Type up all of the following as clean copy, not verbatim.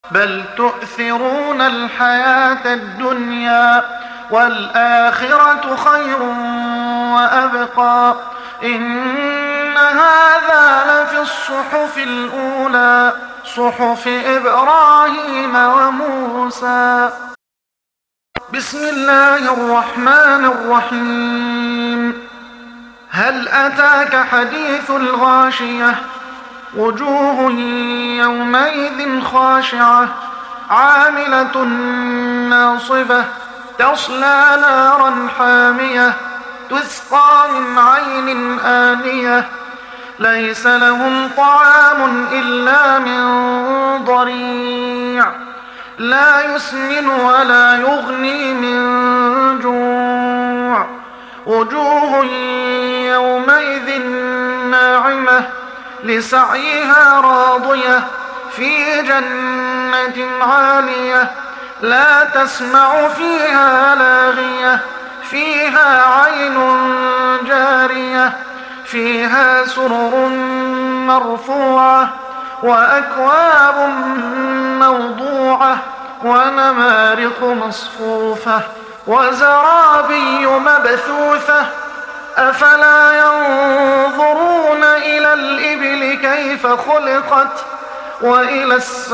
بل تؤثرون الحياة الدنيا والآخرة خير وأبقى إن هذا لفي الصحف الأولى صحف إبراهيم وموسى. بسم الله الرحمن الرحيم. هل أتاك حديث الغاشية وجوه يومئذ خاشعة عاملة ناصبة تصلى نارا حامية تسقى من عين آنية ليس لهم طعام إلا من ضريع لا يسمن ولا يغني من جوع وجوه يومئذ ناعمة لسعيها راضية في جنة عالية لا تسمع فيها لاغية فيها عين جارية فيها سرر مرفوعة وأكواب موضوعة ونمارق مصفوفة وزرابي مبثوثة أفلا ينظرون إلى الإبل كيف خلقت وإلى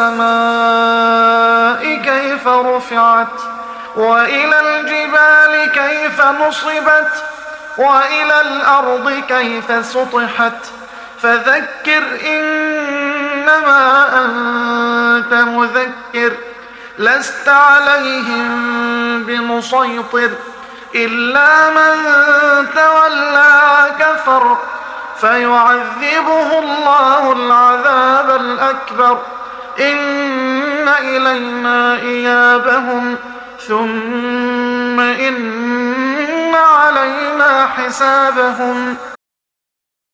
السماء كيف رفعت وإلى الجبال كيف نصبت وإلى الأرض كيف سطحت فذكر إنما أنت مذكر لست عليهم بمسيطر إلا من تولى وكفر فيعذبه الله العذاب الأكبر إن إلينا إيابهم ثم إن علينا حسابهم.